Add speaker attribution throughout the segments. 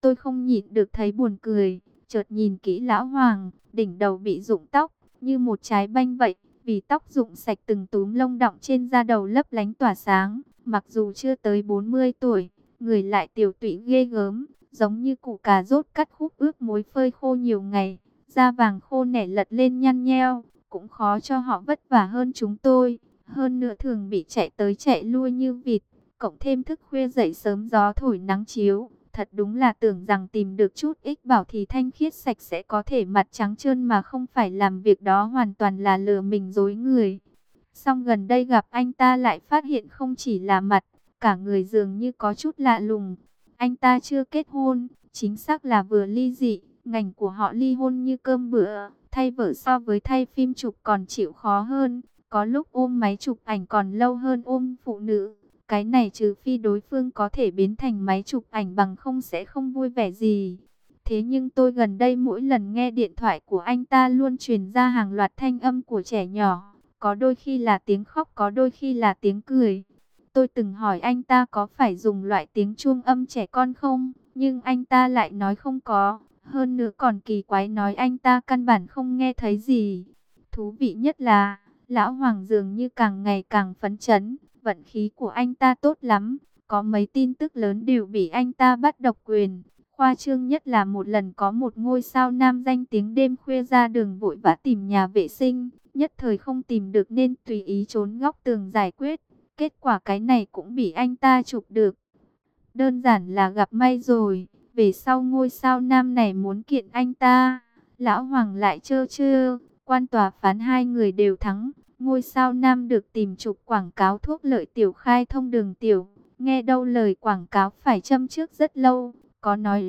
Speaker 1: Tôi không nhịn được thấy buồn cười, chợt nhìn kỹ lão hoàng, đỉnh đầu bị rụng tóc, như một trái banh vậy, vì tóc rụng sạch từng túm lông đọng trên da đầu lấp lánh tỏa sáng, mặc dù chưa tới 40 tuổi, người lại tiều tụy ghê gớm, giống như củ cà rốt cắt khúc ướp muối phơi khô nhiều ngày, da vàng khô nẻ lật lên nhăn nheo, cũng khó cho họ vất vả hơn chúng tôi, hơn nữa thường bị chạy tới chạy lui như vịt, cộng thêm thức khuya dậy sớm gió thổi nắng chiếu. Thật đúng là tưởng rằng tìm được chút ích bảo thì thanh khiết sạch sẽ có thể mặt trắng trơn mà không phải làm việc đó hoàn toàn là lừa mình dối người. Song gần đây gặp anh ta lại phát hiện không chỉ là mặt, cả người dường như có chút lạ lùng. Anh ta chưa kết hôn, chính xác là vừa ly dị, ngành của họ ly hôn như cơm bữa, thay vợ so với thay phim chụp còn chịu khó hơn, có lúc ôm máy chụp ảnh còn lâu hơn ôm phụ nữ. Cái này trừ phi đối phương có thể biến thành máy chụp ảnh bằng không sẽ không vui vẻ gì. Thế nhưng tôi gần đây mỗi lần nghe điện thoại của anh ta luôn truyền ra hàng loạt thanh âm của trẻ nhỏ. Có đôi khi là tiếng khóc, có đôi khi là tiếng cười. Tôi từng hỏi anh ta có phải dùng loại tiếng chuông âm trẻ con không? Nhưng anh ta lại nói không có. Hơn nữa còn kỳ quái nói anh ta căn bản không nghe thấy gì. Thú vị nhất là, lão Hoàng dường như càng ngày càng phấn chấn. Vận khí của anh ta tốt lắm, có mấy tin tức lớn đều bị anh ta bắt độc quyền. Khoa trương nhất là một lần có một ngôi sao nam danh tiếng đêm khuya ra đường vội vã tìm nhà vệ sinh, nhất thời không tìm được nên tùy ý trốn góc tường giải quyết. Kết quả cái này cũng bị anh ta chụp được. Đơn giản là gặp may rồi, về sau ngôi sao nam này muốn kiện anh ta. Lão Hoàng lại trơ trơ, quan tòa phán hai người đều thắng. Ngôi sao nam được tìm chụp quảng cáo thuốc lợi tiểu khai thông đường tiểu. Nghe đâu lời quảng cáo phải châm trước rất lâu. Có nói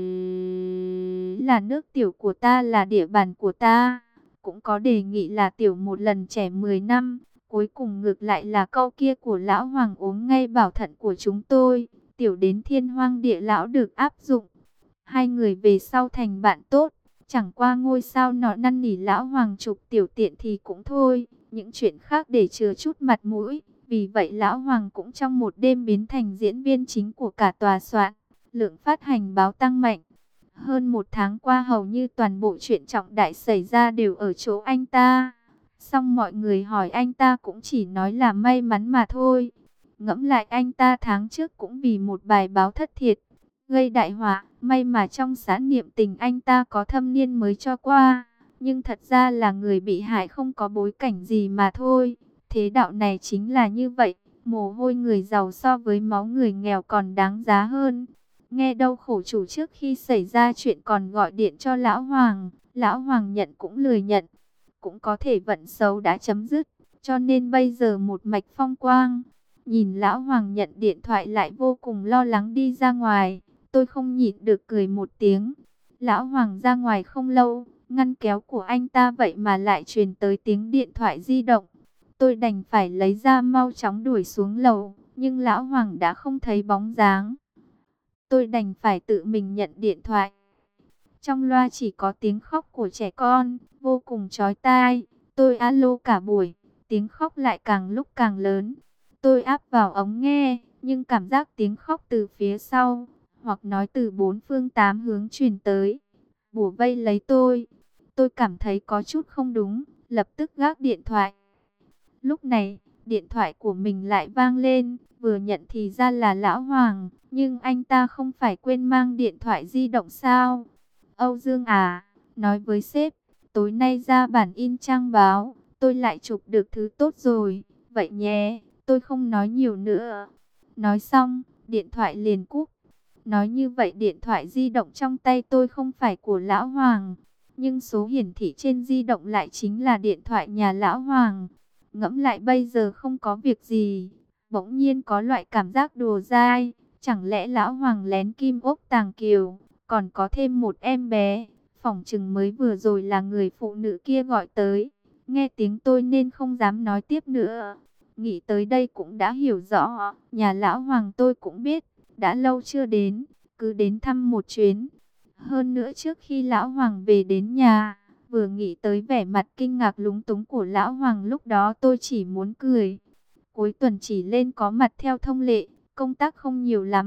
Speaker 1: là nước tiểu của ta là địa bàn của ta. Cũng có đề nghị là tiểu một lần trẻ 10 năm. Cuối cùng ngược lại là câu kia của lão Hoàng uống ngay bảo thận của chúng tôi. Tiểu đến thiên hoang địa lão được áp dụng. Hai người về sau thành bạn tốt. Chẳng qua ngôi sao nọ năn nỉ lão Hoàng chụp tiểu tiện thì cũng thôi. Những chuyện khác để chừa chút mặt mũi. Vì vậy lão Hoàng cũng trong một đêm biến thành diễn viên chính của cả tòa soạn. Lượng phát hành báo tăng mạnh. Hơn một tháng qua hầu như toàn bộ chuyện trọng đại xảy ra đều ở chỗ anh ta. Xong mọi người hỏi anh ta cũng chỉ nói là may mắn mà thôi. Ngẫm lại anh ta tháng trước cũng vì một bài báo thất thiệt, gây đại họa. May mà trong xã niệm tình anh ta có thâm niên mới cho qua. Nhưng thật ra là người bị hại không có bối cảnh gì mà thôi. Thế đạo này chính là như vậy. Mồ hôi người giàu so với máu người nghèo còn đáng giá hơn. Nghe đâu khổ chủ trước khi xảy ra chuyện còn gọi điện cho Lão Hoàng. Lão Hoàng nhận cũng lười nhận. Cũng có thể vận xấu đã chấm dứt. Cho nên bây giờ một mạch phong quang. Nhìn Lão Hoàng nhận điện thoại lại vô cùng lo lắng đi ra ngoài. Tôi không nhịn được cười một tiếng. Lão Hoàng ra ngoài không lâu. Ngăn kéo của anh ta vậy mà lại truyền tới tiếng điện thoại di động. Tôi đành phải lấy ra mau chóng đuổi xuống lầu. Nhưng Lão Hoàng đã không thấy bóng dáng. Tôi đành phải tự mình nhận điện thoại. Trong loa chỉ có tiếng khóc của trẻ con, vô cùng chói tai. Tôi alo cả buổi, tiếng khóc lại càng lúc càng lớn. Tôi áp vào ống nghe, nhưng cảm giác tiếng khóc từ phía sau, hoặc nói từ bốn phương tám hướng truyền tới, bủa vây lấy tôi. Tôi cảm thấy có chút không đúng, lập tức gác điện thoại. Lúc này, điện thoại của mình lại vang lên, vừa nhận thì ra là Lão Hoàng, nhưng anh ta không phải quên mang điện thoại di động sao? Âu Dương à, nói với sếp, tối nay ra bản in trang báo, tôi lại chụp được thứ tốt rồi, vậy nhé, tôi không nói nhiều nữa. Nói xong, điện thoại liền cúp. Nói như vậy điện thoại di động trong tay tôi không phải của Lão Hoàng, nhưng số hiển thị trên di động lại chính là điện thoại nhà Lão Hoàng. Ngẫm lại bây giờ không có việc gì, bỗng nhiên có loại cảm giác đùa dai, chẳng lẽ Lão Hoàng lén kim ốc tàng kiều, còn có thêm một em bé, phỏng chừng mới vừa rồi là người phụ nữ kia gọi tới, nghe tiếng tôi nên không dám nói tiếp nữa. Nghĩ tới đây cũng đã hiểu rõ, nhà Lão Hoàng tôi cũng biết, đã lâu chưa đến, cứ đến thăm một chuyến. Hơn nữa trước khi Lão Hoàng về đến nhà, vừa nghĩ tới vẻ mặt kinh ngạc lúng túng của Lão Hoàng lúc đó tôi chỉ muốn cười. Cuối tuần chỉ lên có mặt theo thông lệ, công tác không nhiều lắm,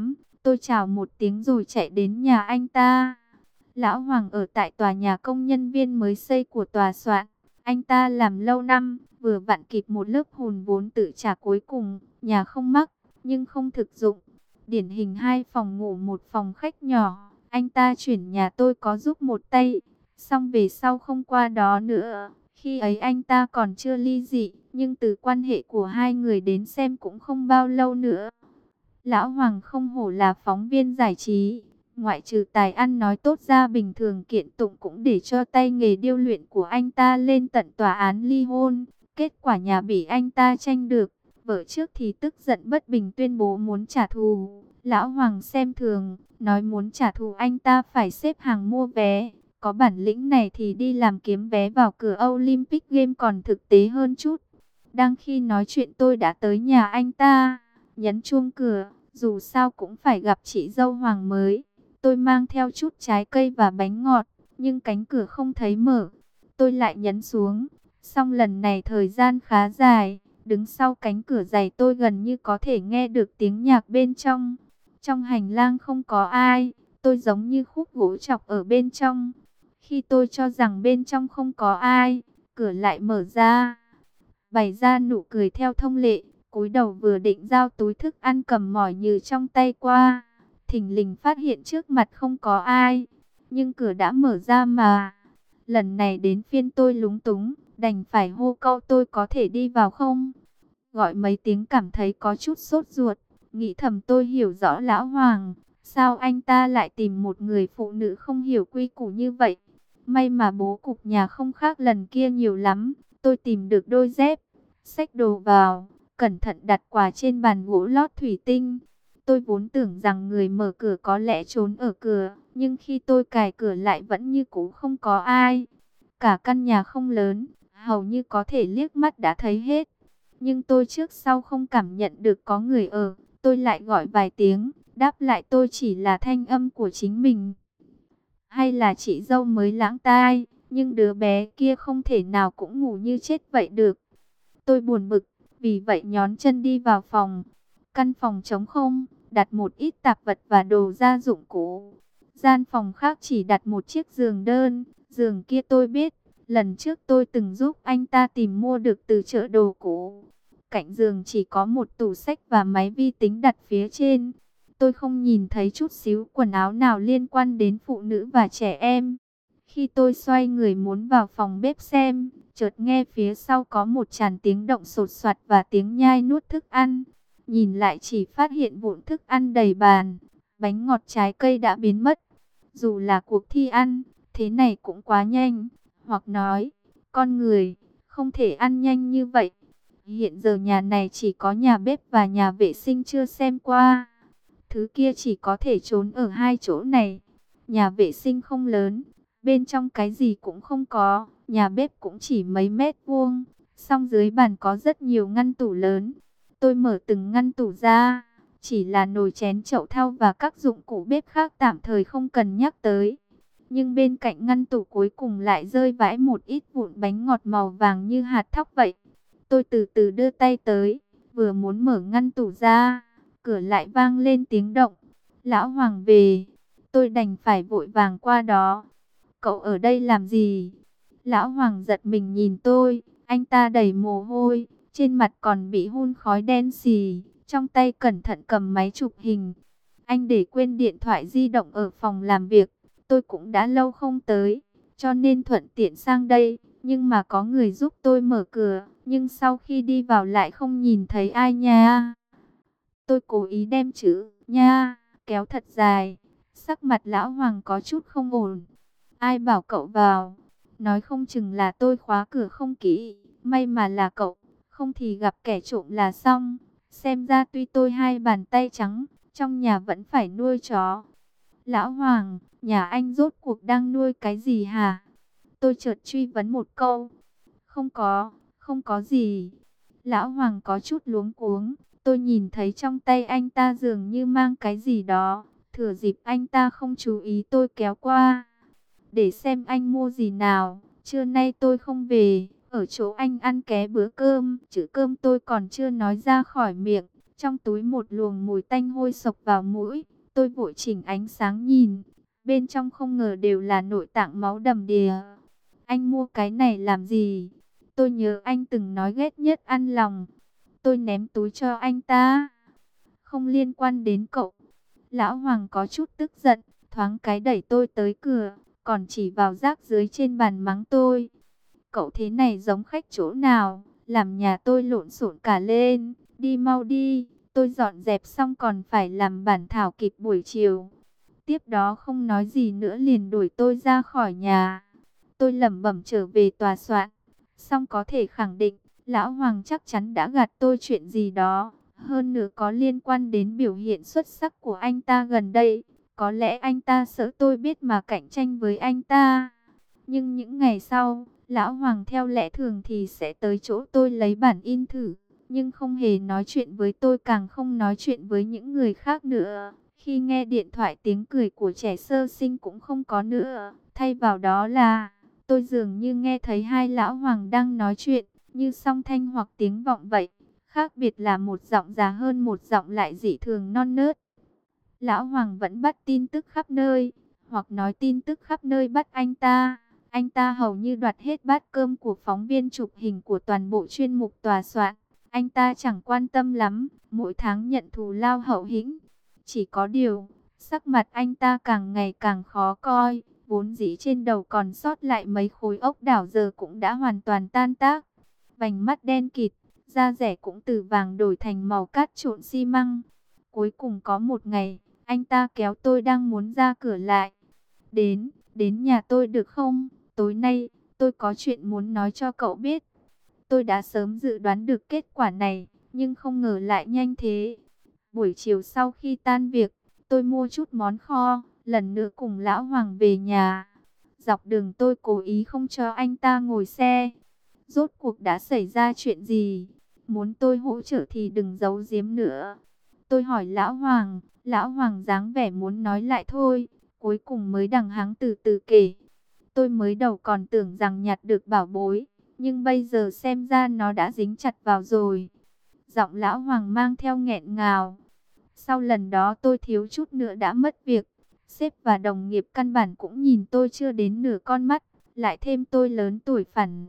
Speaker 1: Tôi chào một tiếng rồi chạy đến nhà anh ta. Lão Hoàng ở tại tòa nhà công nhân viên mới xây của tòa soạn. Anh ta làm lâu năm, vừa vặn kịp một lớp hùn vốn tự trả cuối cùng. Nhà không mắc, nhưng không thực dụng. Điển hình 2 phòng ngủ 1 phòng khách nhỏ. Anh ta chuyển nhà tôi có giúp một tay. Xong về sau không qua đó nữa. Khi ấy anh ta còn chưa ly dị, nhưng từ quan hệ của hai người đến xem cũng không bao lâu nữa. Lão Hoàng không hổ là phóng viên giải trí. Ngoại trừ tài ăn nói tốt ra, bình thường kiện tụng cũng để cho tay nghề điêu luyện của anh ta lên tận tòa án ly hôn. Kết quả nhà bị anh ta tranh được. Vợ trước thì tức giận bất bình tuyên bố muốn trả thù. Lão Hoàng xem thường, nói muốn trả thù anh ta phải xếp hàng mua vé. Có bản lĩnh này thì đi làm kiếm vé vào cửa Olympic Game còn thực tế hơn chút. Đang khi nói chuyện tôi đã tới nhà anh ta, nhấn chuông cửa, dù sao cũng phải gặp chị dâu Hoàng mới. Tôi mang theo chút trái cây và bánh ngọt, nhưng cánh cửa không thấy mở. Tôi lại nhấn xuống, xong lần này thời gian khá dài, đứng sau cánh cửa dày tôi gần như có thể nghe được tiếng nhạc bên trong. Trong hành lang không có ai, tôi giống như khúc gỗ chọc ở bên trong. Khi tôi cho rằng bên trong không có ai, cửa lại mở ra, bày ra nụ cười theo thông lệ, cúi đầu vừa định giao túi thức ăn cầm mỏi như trong tay qua, thình lình phát hiện trước mặt không có ai, nhưng cửa đã mở ra mà. Lần này đến phiên tôi lúng túng, đành phải hô câu tôi có thể đi vào không? Gọi mấy tiếng cảm thấy có chút sốt ruột, nghĩ thầm tôi hiểu rõ Lão Hoàng, sao anh ta lại tìm một người phụ nữ không hiểu quy củ như vậy? May mà bố cục nhà không khác lần kia nhiều lắm, tôi tìm được đôi dép, xách đồ vào, cẩn thận đặt quà trên bàn gỗ lót thủy tinh. Tôi vốn tưởng rằng người mở cửa có lẽ trốn ở cửa, nhưng khi tôi cài cửa lại vẫn như cũ không có ai. Cả căn nhà không lớn, hầu như có thể liếc mắt đã thấy hết. Nhưng tôi trước sau không cảm nhận được có người ở, tôi lại gọi vài tiếng, đáp lại tôi chỉ là thanh âm của chính mình. Hay là chị dâu mới lãng tai, nhưng đứa bé kia không thể nào cũng ngủ như chết vậy được. Tôi buồn bực, vì vậy nhón chân đi vào phòng. Căn phòng trống không, đặt một ít tạp vật và đồ gia dụng cũ. Gian phòng khác chỉ đặt một chiếc giường đơn, giường kia tôi biết, lần trước tôi từng giúp anh ta tìm mua được từ chợ đồ cũ. Cạnh giường chỉ có một tủ sách và máy vi tính đặt phía trên. Tôi không nhìn thấy chút xíu quần áo nào liên quan đến phụ nữ và trẻ em. Khi tôi xoay người muốn vào phòng bếp xem, chợt nghe phía sau có một tràng tiếng động sột soạt và tiếng nhai nuốt thức ăn. Nhìn lại chỉ phát hiện vụn thức ăn đầy bàn, bánh ngọt trái cây đã biến mất. Dù là cuộc thi ăn, thế này cũng quá nhanh. Hoặc nói, con người không thể ăn nhanh như vậy. Hiện giờ nhà này chỉ có nhà bếp và nhà vệ sinh chưa xem qua. Thứ kia chỉ có thể trốn ở hai chỗ này. Nhà vệ sinh không lớn, bên trong cái gì cũng không có. Nhà bếp cũng chỉ mấy mét vuông. Song dưới bàn có rất nhiều ngăn tủ lớn. Tôi mở từng ngăn tủ ra. Chỉ là nồi chén chậu thau và các dụng cụ bếp khác tạm thời không cần nhắc tới. Nhưng bên cạnh ngăn tủ cuối cùng lại rơi vãi một ít vụn bánh ngọt màu vàng như hạt thóc vậy. Tôi từ từ đưa tay tới, vừa muốn mở ngăn tủ ra, cửa lại vang lên tiếng động. Lão Hoàng về, tôi đành phải vội vàng qua đó. Cậu ở đây làm gì? Lão Hoàng giật mình nhìn tôi, anh ta đầy mồ hôi, trên mặt còn bị hun khói đen xì, trong tay cẩn thận cầm máy chụp hình. Anh để quên điện thoại di động ở phòng làm việc, tôi cũng đã lâu không tới, cho nên thuận tiện sang đây. Nhưng mà có người giúp tôi mở cửa, nhưng sau khi đi vào lại không nhìn thấy ai nha. Tôi cố ý đem chữ nha kéo thật dài, sắc mặt Lão Hoàng có chút không ổn. Ai bảo cậu vào? Nói không chừng là tôi khóa cửa không kỹ, may mà là cậu, không thì gặp kẻ trộm là xong. Xem ra tuy tôi hai bàn tay trắng, trong nhà vẫn phải nuôi chó. Lão Hoàng, nhà anh rốt cuộc đang nuôi cái gì hả? Tôi chợt truy vấn một câu. Không có gì. Lão Hoàng có chút luống cuống. Tôi nhìn thấy trong tay anh ta dường như mang cái gì đó. Thừa dịp anh ta không chú ý tôi kéo qua. Để xem anh mua gì nào. Trưa nay tôi không về. Ở chỗ anh ăn ké bữa cơm. Chữ cơm tôi còn chưa nói ra khỏi miệng. Trong túi một luồng mùi tanh hôi sộc vào mũi. Tôi vội chỉnh ánh sáng nhìn, bên trong không ngờ đều là nội tạng máu đầm đìa. Anh mua cái này làm gì? Tôi nhớ anh từng nói ghét nhất ăn lòng. Tôi ném túi cho anh ta. Không liên quan đến cậu. Lão Hoàng có chút tức giận, thoáng cái đẩy tôi tới cửa, còn chỉ vào rác dưới trên bàn mắng tôi. Cậu thế này giống khách chỗ nào, làm nhà tôi lộn xộn cả lên, đi mau đi, tôi dọn dẹp xong còn phải làm bản thảo kịp buổi chiều. Tiếp đó không nói gì nữa liền đuổi tôi ra khỏi nhà. Tôi lẩm bẩm trở về tòa soạn, xong có thể khẳng định, Lão Hoàng chắc chắn đã gạt tôi chuyện gì đó. Hơn nữa có liên quan đến biểu hiện xuất sắc của anh ta gần đây. Có lẽ anh ta sợ tôi biết mà cạnh tranh với anh ta. Nhưng những ngày sau, Lão Hoàng theo lẽ thường thì sẽ tới chỗ tôi lấy bản in thử. Nhưng không hề nói chuyện với tôi, càng không nói chuyện với những người khác nữa. Khi nghe điện thoại, tiếng cười của trẻ sơ sinh cũng không có nữa. Thay vào đó là, tôi dường như nghe thấy hai Lão Hoàng đang nói chuyện, như song thanh hoặc tiếng vọng vậy. Khác biệt là một giọng già hơn, một giọng lại dị thường non nớt. Lão Hoàng vẫn bắt tin tức khắp nơi, hoặc nói tin tức khắp nơi bắt anh ta. Anh ta hầu như đoạt hết bát cơm của phóng viên chụp hình của toàn bộ chuyên mục tòa soạn. Anh ta chẳng quan tâm lắm, mỗi tháng nhận thù lao hậu hĩnh. Chỉ có điều, sắc mặt anh ta càng ngày càng khó coi, vốn dĩ trên đầu còn sót lại mấy khối ốc đảo giờ cũng đã hoàn toàn tan tác. Vành mắt đen kịt, da rẻ cũng từ vàng đổi thành màu cát trộn xi măng. Cuối cùng có một ngày, anh ta kéo tôi đang muốn ra cửa lại. Đến nhà tôi được không? Tối nay, tôi có chuyện muốn nói cho cậu biết. Tôi đã sớm dự đoán được kết quả này, nhưng không ngờ lại nhanh thế. Buổi chiều sau khi tan việc, tôi mua chút món kho, lần nữa cùng Lão Hoàng về nhà. Dọc đường tôi cố ý không cho anh ta ngồi xe. Rốt cuộc đã xảy ra chuyện gì? Muốn tôi hỗ trợ thì đừng giấu giếm nữa. Tôi hỏi Lão Hoàng dáng vẻ muốn nói lại thôi, cuối cùng mới đằng hắng từ từ kể. Tôi mới đầu còn tưởng rằng nhặt được bảo bối, nhưng bây giờ xem ra nó đã dính chặt vào rồi. Giọng Lão Hoàng mang theo nghẹn ngào. Sau lần đó tôi thiếu chút nữa đã mất việc. Sếp và đồng nghiệp căn bản cũng nhìn tôi chưa đến nửa con mắt, lại thêm tôi lớn tuổi phản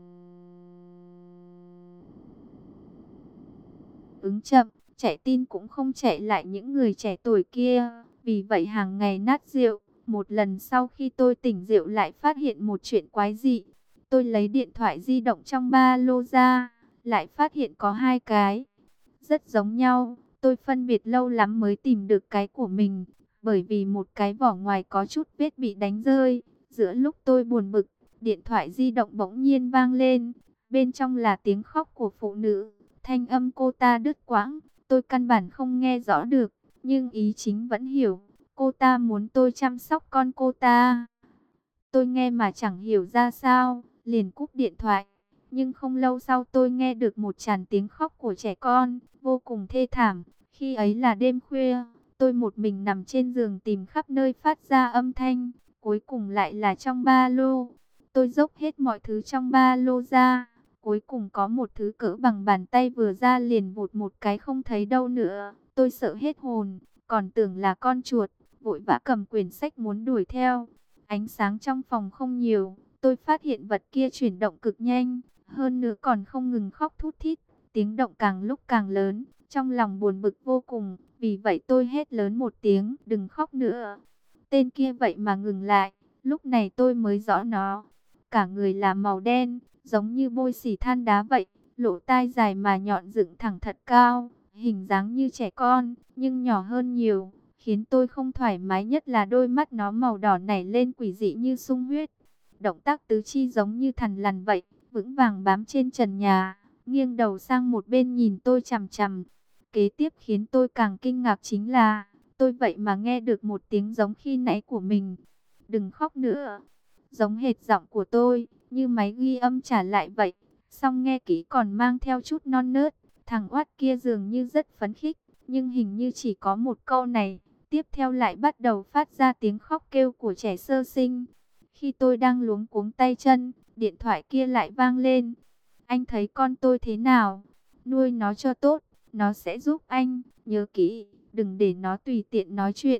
Speaker 1: ứng chậm, chạy tin cũng không chạy lại những người trẻ tuổi kia. Vì vậy hàng ngày nát rượu. Một lần sau khi tôi tỉnh rượu lại phát hiện một chuyện quái dị. Tôi lấy điện thoại di động trong ba lô ra, lại phát hiện có hai cái. Rất giống nhau, tôi phân biệt lâu lắm mới tìm được cái của mình. Bởi vì một cái vỏ ngoài có chút vết bị đánh rơi. Giữa lúc tôi buồn bực, điện thoại di động bỗng nhiên vang lên. Bên trong là tiếng khóc của phụ nữ. Thanh âm cô ta đứt quãng, tôi căn bản không nghe rõ được, nhưng ý chính vẫn hiểu. Cô ta muốn tôi chăm sóc con cô ta. Tôi nghe mà chẳng hiểu ra sao, liền cúp điện thoại. Nhưng không lâu sau tôi nghe được một tràng tiếng khóc của trẻ con, vô cùng thê thảm. Khi ấy là đêm khuya, tôi một mình nằm trên giường tìm khắp nơi phát ra âm thanh. Cuối cùng lại là trong ba lô. Tôi dốc hết mọi thứ trong ba lô ra. Cuối cùng có một thứ cỡ bằng bàn tay vừa ra liền vụt một cái không thấy đâu nữa. Tôi sợ hết hồn, còn tưởng là con chuột, vội vã cầm quyển sách muốn đuổi theo. Ánh sáng trong phòng không nhiều, tôi phát hiện vật kia chuyển động cực nhanh, hơn nữa còn không ngừng khóc thút thít, tiếng động càng lúc càng lớn, trong lòng buồn bực vô cùng, vì vậy tôi hét lớn một tiếng, đừng khóc nữa. Tên kia vậy mà ngừng lại, lúc này tôi mới rõ nó, cả người là màu đen, giống như bôi xỉ than đá vậy, lỗ tai dài mà nhọn dựng thẳng thật cao, hình dáng như trẻ con, nhưng nhỏ hơn nhiều. Khiến tôi không thoải mái nhất là đôi mắt nó màu đỏ nảy lên quỷ dị như sung huyết. Động tác tứ chi giống như thằn lằn vậy, vững vàng bám trên trần nhà, nghiêng đầu sang một bên nhìn tôi chằm chằm. Kế tiếp khiến tôi càng kinh ngạc chính là, tôi vậy mà nghe được một tiếng giống khi nãy của mình. Đừng khóc nữa. Giống hệt giọng của tôi, như máy ghi âm trả lại vậy. Xong nghe kỹ còn mang theo chút non nớt. Thằng oát kia dường như rất phấn khích, nhưng hình như chỉ có một câu này. Tiếp theo lại bắt đầu phát ra tiếng khóc kêu của trẻ sơ sinh. Khi tôi đang luống cuống tay chân, điện thoại kia lại vang lên. Anh thấy con tôi thế nào? Nuôi nó cho tốt, nó sẽ giúp anh. Nhớ kỹ, đừng để nó tùy tiện nói chuyện.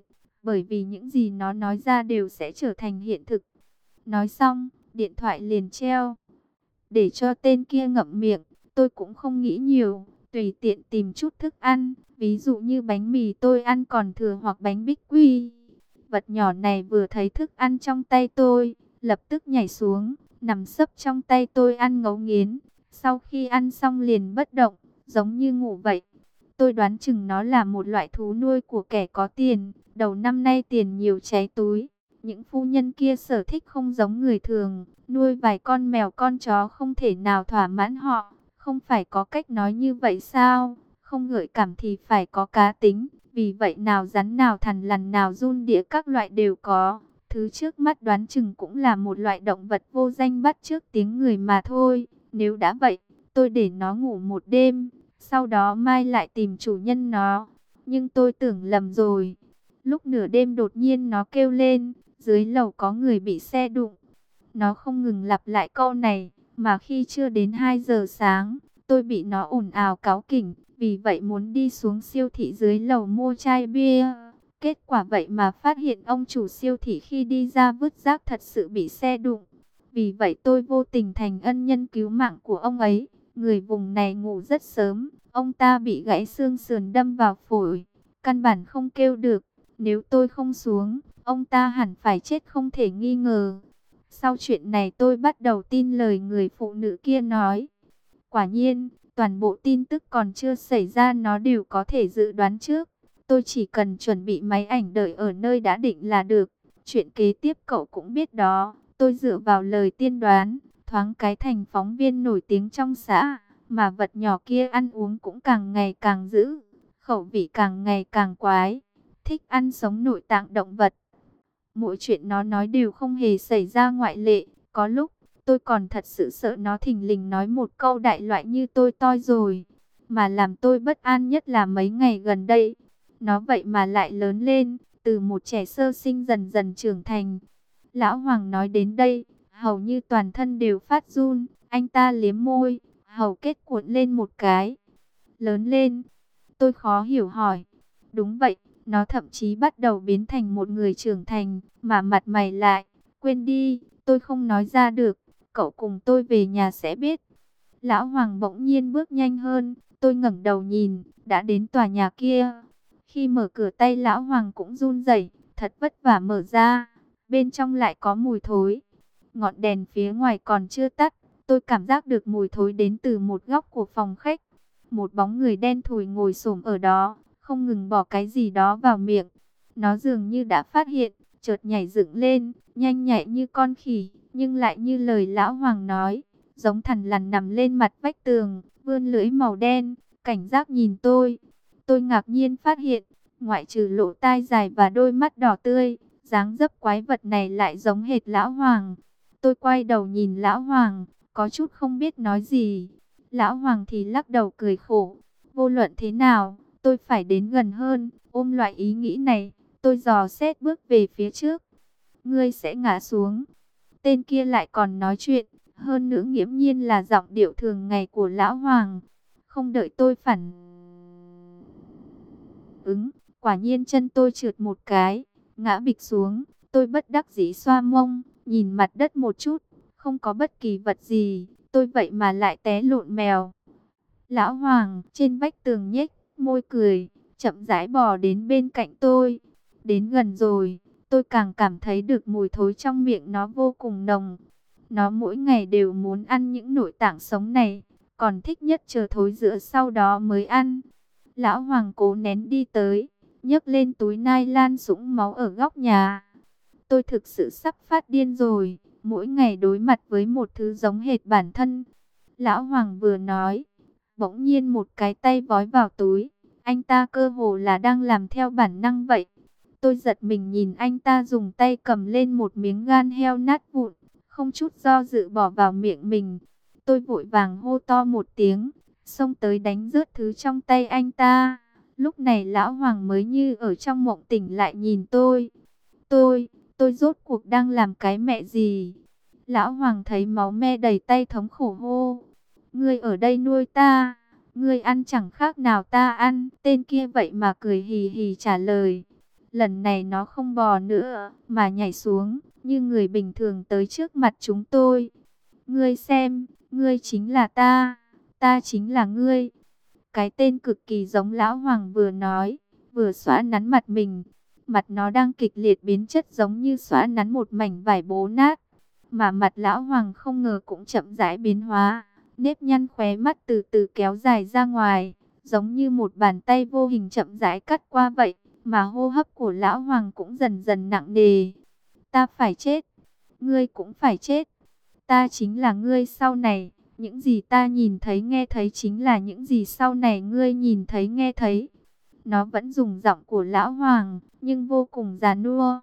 Speaker 1: bởi vì những gì nó nói ra đều sẽ trở thành hiện thực. Nói xong, điện thoại liền treo. Để cho tên kia ngậm miệng, tôi cũng không nghĩ nhiều, tùy tiện tìm chút thức ăn, ví dụ như bánh mì tôi ăn còn thừa hoặc bánh bích quy. Vật nhỏ này vừa thấy thức ăn trong tay tôi, lập tức nhảy xuống, nằm sấp trong tay tôi ăn ngấu nghiến. Sau khi ăn xong liền bất động, giống như ngủ vậy. Tôi đoán chừng nó là một loại thú nuôi của kẻ có tiền, đầu năm nay tiền nhiều cháy túi. Những phu nhân kia sở thích không giống người thường, nuôi vài con mèo con chó không thể nào thỏa mãn họ. Không phải có cách nói như vậy sao? Không gợi cảm thì phải có cá tính. Vì vậy nào rắn nào thằn lằn nào giun đĩa các loại đều có. Thứ trước mắt đoán chừng cũng là một loại động vật vô danh bắt chước tiếng người mà thôi. Nếu đã vậy, tôi để nó ngủ một đêm, sau đó mai lại tìm chủ nhân nó. Nhưng tôi tưởng lầm rồi. Lúc nửa đêm đột nhiên nó kêu lên, dưới lầu có người bị xe đụng. Nó không ngừng lặp lại câu này, mà khi chưa đến 2 giờ sáng, tôi bị nó ồn ào cáu kỉnh, vì vậy muốn đi xuống siêu thị dưới lầu mua chai bia. Kết quả vậy mà phát hiện ông chủ siêu thị khi đi ra vứt rác thật sự bị xe đụng. Vì vậy tôi vô tình thành ân nhân cứu mạng của ông ấy. Người vùng này ngủ rất sớm, ông ta bị gãy xương sườn đâm vào phổi, căn bản không kêu được. Nếu tôi không xuống, ông ta hẳn phải chết không thể nghi ngờ. Sau chuyện này tôi bắt đầu tin lời người phụ nữ kia nói. Quả nhiên, toàn bộ tin tức còn chưa xảy ra nó đều có thể dự đoán trước. Tôi chỉ cần chuẩn bị máy ảnh đợi ở nơi đã định là được. Chuyện kế tiếp cậu cũng biết đó. Tôi dựa vào lời tiên đoán, thoáng cái thành phóng viên nổi tiếng trong xã. Mà vật nhỏ kia ăn uống cũng càng ngày càng dữ. Khẩu vị càng ngày càng quái. Thích ăn sống nội tạng động vật. Mỗi chuyện nó nói đều không hề xảy ra ngoại lệ. Có lúc, tôi còn thật sự sợ nó thình lình nói một câu đại loại như tôi toi rồi. Mà làm tôi bất an nhất là mấy ngày gần đây. Nó vậy mà lại lớn lên, từ một trẻ sơ sinh dần dần trưởng thành. Lão Hoàng nói đến đây, hầu như toàn thân đều phát run. Anh ta liếm môi, hầu kết cuộn lên một cái. Lớn lên, tôi khó hiểu hỏi. Đúng vậy, nó thậm chí bắt đầu biến thành một người trưởng thành, mà mặt mày lại. Quên đi, tôi không nói ra được, cậu cùng tôi về nhà sẽ biết. Lão Hoàng bỗng nhiên bước nhanh hơn, tôi ngẩng đầu nhìn, đã đến tòa nhà kia. Khi mở cửa tay Lão Hoàng cũng run rẩy, thật vất vả mở ra, bên trong lại có mùi thối. Ngọn đèn phía ngoài còn chưa tắt, tôi cảm giác được mùi thối đến từ một góc của phòng khách. Một bóng người đen thùi ngồi xổm ở đó, không ngừng bỏ cái gì đó vào miệng. Nó dường như đã phát hiện, chợt nhảy dựng lên, nhanh nhạy như con khỉ, nhưng lại như lời Lão Hoàng nói, giống thằn lằn nằm lên mặt vách tường, vươn lưỡi màu đen, cảnh giác nhìn tôi. Tôi ngạc nhiên phát hiện, ngoại trừ lỗ tai dài và đôi mắt đỏ tươi, dáng dấp quái vật này lại giống hệt Lão Hoàng. Tôi quay đầu nhìn Lão Hoàng, có chút không biết nói gì. Lão Hoàng thì lắc đầu cười khổ. Vô luận thế nào, tôi phải đến gần hơn, ôm loại ý nghĩ này. Tôi dò xét bước về phía trước. Ngươi sẽ ngã xuống. Tên kia lại còn nói chuyện, hơn nữa nghiễm nhiên là giọng điệu thường ngày của Lão Hoàng. Không đợi tôi phản ứng, quả nhiên chân tôi trượt một cái, ngã bịch xuống. Tôi bất đắc dĩ xoa mông, nhìn mặt đất một chút, không có bất kỳ vật gì. Tôi vậy mà lại té lộn mèo. Lão Hoàng trên vách tường nhếch môi cười, chậm rãi bò đến bên cạnh tôi. Đến gần rồi, tôi càng cảm thấy được mùi thối trong miệng nó vô cùng nồng. Nó mỗi ngày đều muốn ăn những nội tạng sống này, còn thích nhất chờ thối rữa sau đó mới ăn. Lão Hoàng cố nén đi tới, nhấc lên túi nylon sũng máu ở góc nhà. Tôi thực sự sắp phát điên rồi, mỗi ngày đối mặt với một thứ giống hệt bản thân. Lão Hoàng vừa nói, bỗng nhiên một cái tay vói vào túi. Anh ta cơ hồ là đang làm theo bản năng vậy. Tôi giật mình nhìn anh ta dùng tay cầm lên một miếng gan heo nát vụn, không chút do dự bỏ vào miệng mình. Tôi vội vàng hô to một tiếng, xông tới đánh rớt thứ trong tay anh ta. Lúc này Lão Hoàng mới như ở trong mộng tỉnh lại nhìn tôi. Tôi rốt cuộc đang làm cái mẹ gì? Lão Hoàng thấy máu me đầy tay thống khổ hô. Ngươi ở đây nuôi ta, ngươi ăn chẳng khác nào ta ăn. Tên kia vậy mà cười hì hì trả lời. Lần này nó không bò nữa, mà nhảy xuống, như người bình thường tới trước mặt chúng tôi. Ngươi xem, ngươi chính là ta chính là ngươi. Cái tên cực kỳ giống lão hoàng vừa nói, vừa xóa nắn mặt mình. Mặt nó đang kịch liệt biến chất giống như xóa nắn một mảnh vải bố nát. Mà mặt lão hoàng không ngờ cũng chậm rãi biến hóa. Nếp nhăn khóe mắt từ từ kéo dài ra ngoài, giống như một bàn tay vô hình chậm rãi cắt qua vậy. Mà hô hấp của lão hoàng cũng dần dần nặng nề. Ta phải chết, ngươi cũng phải chết. Ta chính là ngươi sau này. Những gì ta nhìn thấy nghe thấy chính là những gì sau này ngươi nhìn thấy nghe thấy. Nó vẫn dùng giọng của lão hoàng, nhưng vô cùng già nua.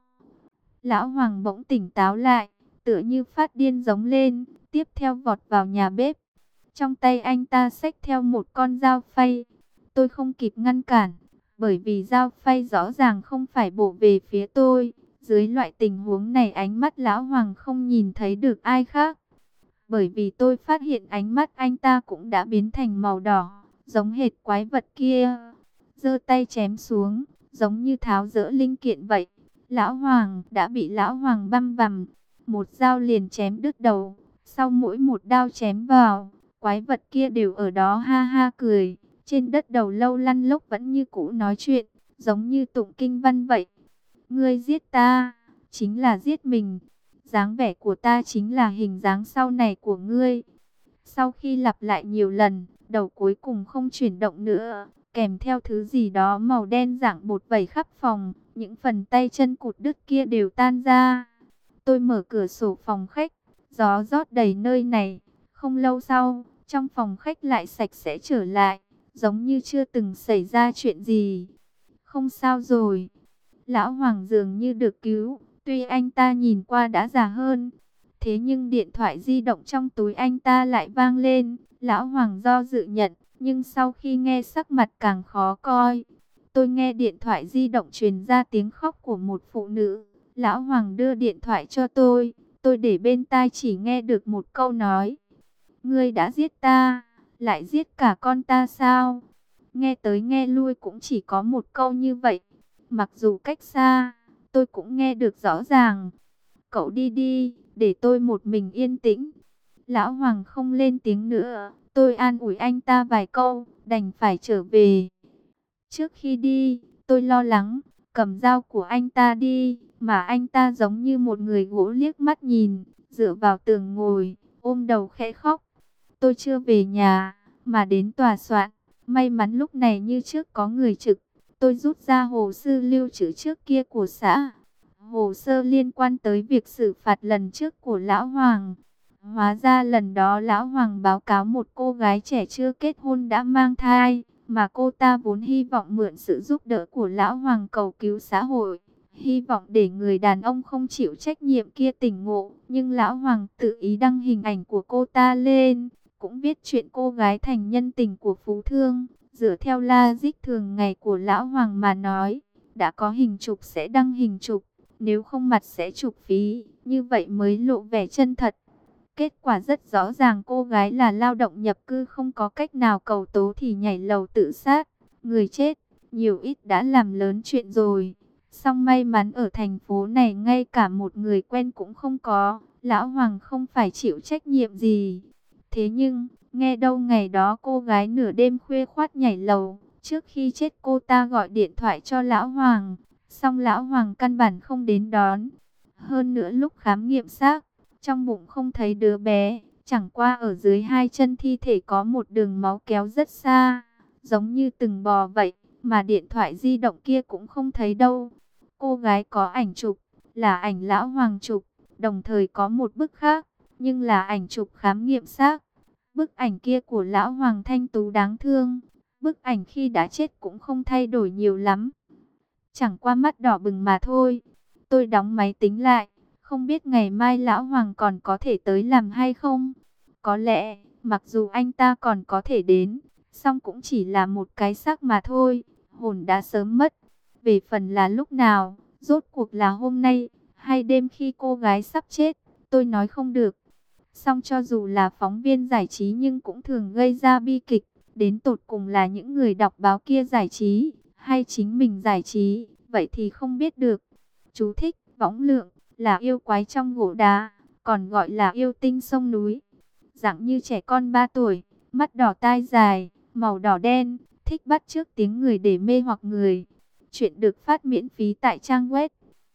Speaker 1: Lão hoàng bỗng tỉnh táo lại, tựa như phát điên giống lên, tiếp theo vọt vào nhà bếp. Trong tay anh ta xách theo một con dao phay. Tôi không kịp ngăn cản, bởi vì dao phay rõ ràng không phải bổ về phía tôi. Dưới loại tình huống này ánh mắt lão hoàng không nhìn thấy được ai khác. Bởi vì tôi phát hiện ánh mắt anh ta cũng đã biến thành màu đỏ, giống hệt quái vật kia. Giơ tay chém xuống, giống như tháo dỡ linh kiện vậy. Lão hoàng đã bị lão hoàng băm vằm, một dao liền chém đứt đầu. Sau mỗi một đao chém vào, quái vật kia đều ở đó ha ha cười. Trên đất đầu lâu lăn lóc vẫn như cũ nói chuyện, giống như tụng kinh văn vậy. Ngươi giết ta, chính là giết mình. Dáng vẻ của ta chính là hình dáng sau này của ngươi. Sau khi lặp lại nhiều lần, đầu cuối cùng không chuyển động nữa, kèm theo thứ gì đó màu đen dạng bột vẩy khắp phòng. Những phần tay chân cụt đứt kia đều tan ra. Tôi mở cửa sổ phòng khách, gió rót đầy nơi này. Không lâu sau, trong phòng khách lại sạch sẽ trở lại, giống như chưa từng xảy ra chuyện gì. Không sao rồi. Lão hoàng dường như được cứu. Tuy anh ta nhìn qua đã già hơn, thế nhưng điện thoại di động trong túi anh ta lại vang lên. Lão hoàng do dự nhận, nhưng sau khi nghe sắc mặt càng khó coi. Tôi nghe điện thoại di động truyền ra tiếng khóc của một phụ nữ. Lão hoàng đưa điện thoại cho tôi để bên tai chỉ nghe được một câu nói. Ngươi đã giết ta, lại giết cả con ta sao? Nghe tới nghe lui cũng chỉ có một câu như vậy. Mặc dù cách xa, tôi cũng nghe được rõ ràng. Cậu đi đi, để tôi một mình yên tĩnh. Lão hoàng không lên tiếng nữa. Tôi an ủi anh ta vài câu, đành phải trở về. Trước khi đi, tôi lo lắng, cầm dao của anh ta đi. Mà anh ta giống như một người gỗ liếc mắt nhìn, dựa vào tường ngồi, ôm đầu khẽ khóc. Tôi chưa về nhà, mà đến tòa soạn. May mắn lúc này như trước có người trực. Tôi rút ra hồ sơ lưu trữ trước kia của xã. Hồ sơ liên quan tới việc xử phạt lần trước của Lão Hoàng. Hóa ra lần đó Lão Hoàng báo cáo một cô gái trẻ chưa kết hôn đã mang thai. Mà cô ta vốn hy vọng mượn sự giúp đỡ của Lão Hoàng cầu cứu xã hội. Hy vọng để người đàn ông không chịu trách nhiệm kia tỉnh ngộ. Nhưng Lão Hoàng tự ý đăng hình ảnh của cô ta lên. Cũng biết chuyện cô gái thành nhân tình của Phú Thương. Dựa theo logic thường ngày của Lão Hoàng mà nói, đã có hình chụp sẽ đăng hình chụp, nếu không mặt sẽ chụp phí, như vậy mới lộ vẻ chân thật. Kết quả rất rõ ràng, cô gái là lao động nhập cư không có cách nào cầu tố thì nhảy lầu tự sát. Người chết, nhiều ít đã làm lớn chuyện rồi. Song may mắn ở thành phố này ngay cả một người quen cũng không có, Lão Hoàng không phải chịu trách nhiệm gì. Thế nhưng, nghe đâu ngày đó cô gái nửa đêm khuya khoắt nhảy lầu, trước khi chết cô ta gọi điện thoại cho Lão Hoàng, song Lão Hoàng căn bản không đến đón. Hơn nữa lúc khám nghiệm xác, trong bụng không thấy đứa bé, chẳng qua ở dưới hai chân thi thể có một đường máu kéo rất xa, giống như từng bò vậy, mà điện thoại di động kia cũng không thấy đâu. Cô gái có ảnh chụp, là ảnh Lão Hoàng chụp, đồng thời có một bức khác, nhưng là ảnh chụp khám nghiệm xác. Bức ảnh kia của Lão Hoàng thanh tú đáng thương, bức ảnh khi đã chết cũng không thay đổi nhiều lắm. Chẳng qua mắt đỏ bừng mà thôi. Tôi đóng máy tính lại, không biết ngày mai Lão Hoàng còn có thể tới làm hay không. Có lẽ, mặc dù anh ta còn có thể đến, song cũng chỉ là một cái xác mà thôi, hồn đã sớm mất. Về phần là lúc nào, rốt cuộc là hôm nay, hay đêm khi cô gái sắp chết, tôi nói không được. Song cho dù là phóng viên giải trí nhưng cũng thường gây ra bi kịch. Đến tột cùng là những người đọc báo kia giải trí, hay chính mình giải trí, vậy thì không biết được. Chú thích, võng lượng, là yêu quái trong gỗ đá, còn gọi là yêu tinh sông núi. Dạng như trẻ con 3 tuổi, mắt đỏ tai dài, màu đỏ đen, thích bắt chước tiếng người để mê hoặc người. Chuyện được phát miễn phí tại trang web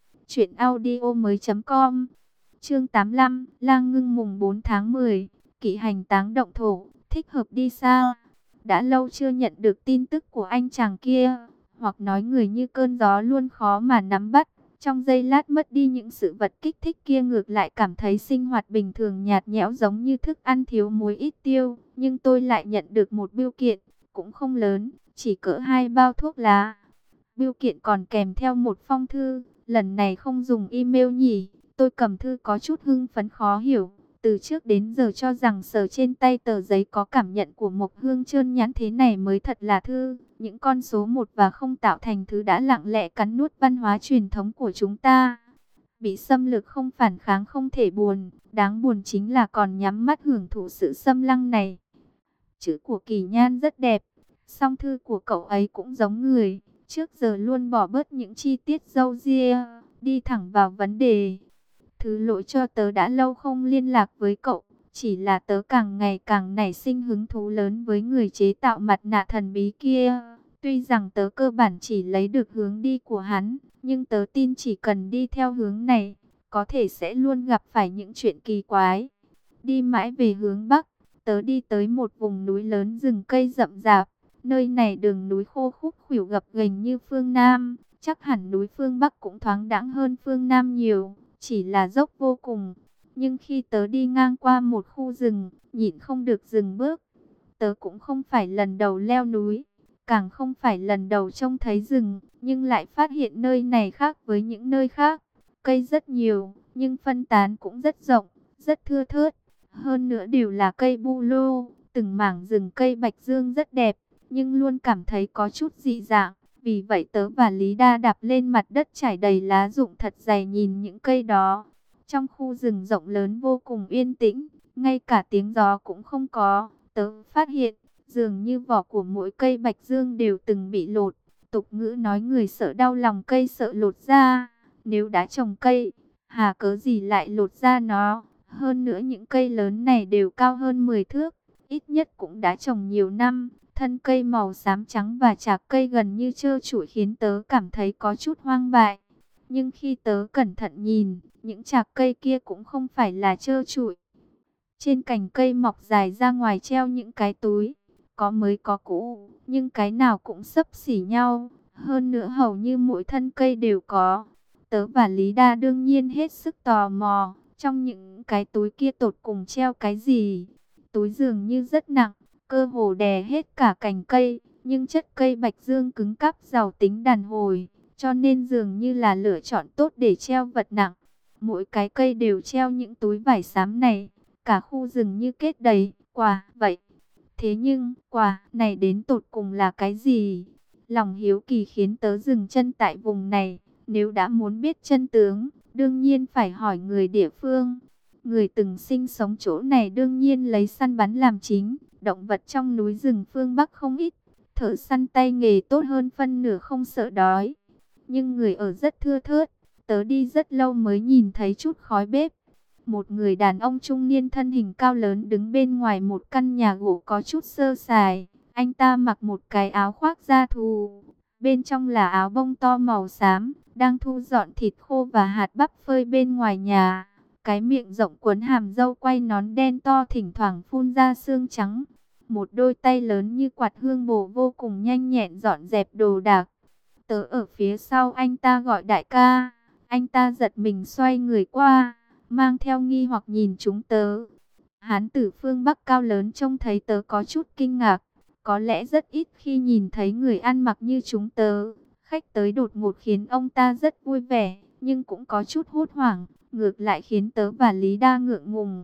Speaker 1: truyệnaudiomoi.com. Chương 85, Lang Ngưng mùng 4 tháng 10, kỵ hành táng động thổ, thích hợp đi xa. Đã lâu chưa nhận được tin tức của anh chàng kia, hoặc nói người như cơn gió luôn khó mà nắm bắt. Trong giây lát mất đi những sự vật kích thích kia, ngược lại cảm thấy sinh hoạt bình thường nhạt nhẽo giống như thức ăn thiếu muối ít tiêu. Nhưng tôi lại nhận được một bưu kiện, cũng không lớn, chỉ cỡ 2 bao thuốc lá. Bưu kiện còn kèm theo một phong thư, lần này không dùng email nhỉ? Tôi cầm thư có chút hưng phấn khó hiểu. Từ trước đến giờ cho rằng sờ trên tay tờ giấy có cảm nhận của Mộc Hương trơn nhẵn thế này mới thật là thư. Những con số 1 và 0 tạo thành thứ đã lặng lẽ cắn nuốt văn hóa truyền thống của chúng ta. Bị xâm lược không phản kháng không thể buồn. Đáng buồn chính là còn nhắm mắt hưởng thụ sự xâm lăng này. Chữ của Kỳ Nhan rất đẹp. Song thư của cậu ấy cũng giống người. Trước giờ luôn bỏ bớt những chi tiết râu ria, đi thẳng vào vấn đề. Thứ lỗi cho tớ đã lâu không liên lạc với cậu, chỉ là tớ càng ngày càng nảy sinh hứng thú lớn với người chế tạo mặt nạ thần bí kia. Tuy rằng tớ cơ bản chỉ lấy được hướng đi của hắn, nhưng tớ tin chỉ cần đi theo hướng này, có thể sẽ luôn gặp phải những chuyện kỳ quái. Đi mãi về hướng Bắc, tớ đi tới một vùng núi lớn rừng cây rậm rạp. Nơi này đường núi khô khúc khuỷu gập ghềnh như phương Nam, chắc hẳn núi phương Bắc cũng thoáng đãng hơn phương Nam nhiều. Chỉ là dốc vô cùng. Nhưng khi tớ đi ngang qua một khu rừng, nhịn không được dừng bước. Tớ cũng không phải lần đầu leo núi, càng không phải lần đầu trông thấy rừng, nhưng lại phát hiện nơi này khác với những nơi khác. Cây rất nhiều, nhưng phân tán cũng rất rộng, rất thưa thớt. Hơn nữa đều là cây bu lô, từng mảng rừng cây bạch dương rất đẹp, nhưng luôn cảm thấy có chút dị dạng. Vì vậy tớ và Lý Đa đạp lên mặt đất trải đầy lá rụng thật dày nhìn những cây đó. Trong khu rừng rộng lớn vô cùng yên tĩnh, ngay cả tiếng gió cũng không có. Tớ phát hiện, dường như vỏ của mỗi cây bạch dương đều từng bị lột. Tục ngữ nói người sợ đau lòng cây sợ lột da. Nếu đã trồng cây, hà cớ gì lại lột da nó. Hơn nữa những cây lớn này đều cao hơn 10 thước, ít nhất cũng đã trồng nhiều năm. Thân cây màu xám trắng và chạc cây gần như trơ trụi khiến tớ cảm thấy có chút hoang bại. Nhưng khi tớ cẩn thận nhìn, những chạc cây kia cũng không phải là trơ trụi. Trên cành cây mọc dài ra ngoài treo những cái túi, có mới có cũ, nhưng cái nào cũng xấp xỉ nhau. Hơn nữa hầu như mỗi thân cây đều có. Tớ và Lý Đa đương nhiên hết sức tò mò, trong những cái túi kia tột cùng treo cái gì. Túi dường như rất nặng, cơ hồ đè hết cả cành cây, nhưng chất cây bạch dương cứng cáp giàu tính đàn hồi, cho nên dường như là lựa chọn tốt để treo vật nặng. Mỗi cái cây đều treo những túi vải xám này, cả khu rừng như kết đầy quà vậy. Thế nhưng, quà này đến tột cùng là cái gì? Lòng hiếu kỳ khiến tớ dừng chân tại vùng này. Nếu đã muốn biết chân tướng, đương nhiên phải hỏi người địa phương. Người từng sinh sống chỗ này đương nhiên lấy săn bắn làm chính. Động vật trong núi rừng phương Bắc không ít. Thợ săn tay nghề tốt hơn phân nửa không sợ đói. Nhưng người ở rất thưa thớt. Tớ đi rất lâu mới nhìn thấy chút khói bếp. Một người đàn ông trung niên thân hình cao lớn đứng bên ngoài một căn nhà gỗ có chút sơ sài. Anh ta mặc một cái áo khoác da thú. Bên trong là áo bông to màu xám. Đang thu dọn thịt khô và hạt bắp phơi bên ngoài nhà. Cái miệng rộng quấn hàm râu quay nón đen to thỉnh thoảng phun ra xương trắng. Một đôi tay lớn như quạt hương bổ vô cùng nhanh nhẹn dọn dẹp đồ đạc. Tớ ở phía sau anh ta gọi đại ca. Anh ta giật mình xoay người qua, mang theo nghi hoặc nhìn chúng tớ. Hán tử phương Bắc cao lớn trông thấy tớ có chút kinh ngạc. Có lẽ rất ít khi nhìn thấy người ăn mặc như chúng tớ. Khách tới đột ngột khiến ông ta rất vui vẻ, nhưng cũng có chút hốt hoảng. Ngược lại khiến tớ và Lý Đa ngượng ngùng.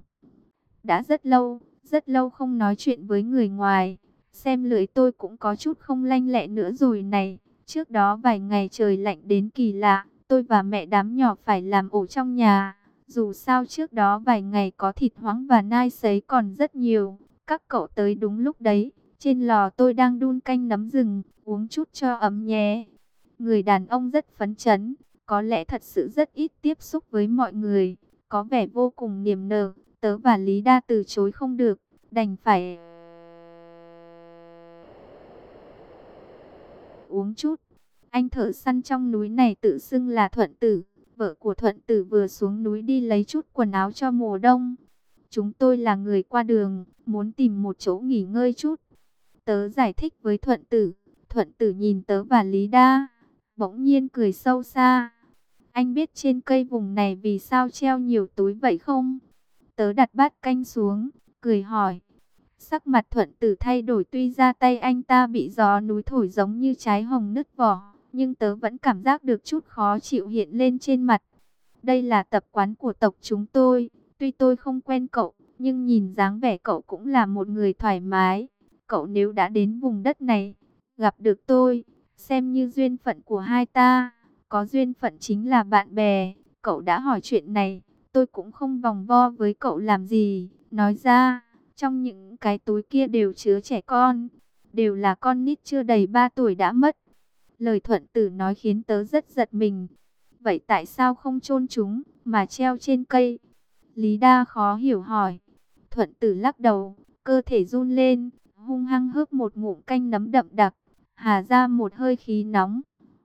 Speaker 1: Đã rất lâu không nói chuyện với người ngoài. Xem lưỡi tôi cũng có chút không lanh lẹ nữa rồi này. Trước đó vài ngày trời lạnh đến kỳ lạ, tôi và mẹ đám nhỏ phải làm ổ trong nhà. Dù sao trước đó vài ngày có thịt hoáng và nai sấy còn rất nhiều. Các cậu tới đúng lúc đấy. Trên lò tôi đang đun canh nấm rừng, uống chút cho ấm nhé. Người đàn ông rất phấn chấn, có lẽ thật sự rất ít tiếp xúc với mọi người, có vẻ vô cùng niềm nở. Tớ và Lý Đa từ chối không được, đành phải uống chút. Anh thợ săn trong núi này tự xưng là Thuận Tử. Vợ của Thuận Tử vừa xuống núi đi lấy chút quần áo cho mùa đông. Chúng tôi là người qua đường, muốn tìm một chỗ nghỉ ngơi chút. Tớ giải thích với Thuận Tử. Thuận Tử nhìn tớ và Lý Đa, bỗng nhiên cười sâu xa. Anh biết trên cây vùng này vì sao treo nhiều túi vậy không? Tớ đặt bát canh xuống, cười hỏi. Sắc mặt Thuận Tử thay đổi, tuy ra tay anh ta bị gió núi thổi giống như trái hồng nứt vỏ, nhưng tớ vẫn cảm giác được chút khó chịu hiện lên trên mặt. Đây là tập quán của tộc chúng tôi, tuy tôi không quen cậu, nhưng nhìn dáng vẻ cậu cũng là một người thoải mái. Cậu nếu đã đến vùng đất này, gặp được tôi, xem như duyên phận của hai ta. Có duyên phận chính là bạn bè. Cậu đã hỏi chuyện này, tôi cũng không vòng vo với cậu làm gì. Nói ra, trong những cái túi kia đều chứa trẻ con, đều là con nít chưa đầy 3 tuổi đã mất. Lời Thuận Tử nói khiến tớ rất giật mình. Vậy tại sao không chôn chúng, mà treo trên cây? Lý Đa khó hiểu hỏi. Thuận Tử lắc đầu, cơ thể run lên, hung hăng hớp một ngụm canh nấm đậm đặc, hà ra một hơi khí nóng.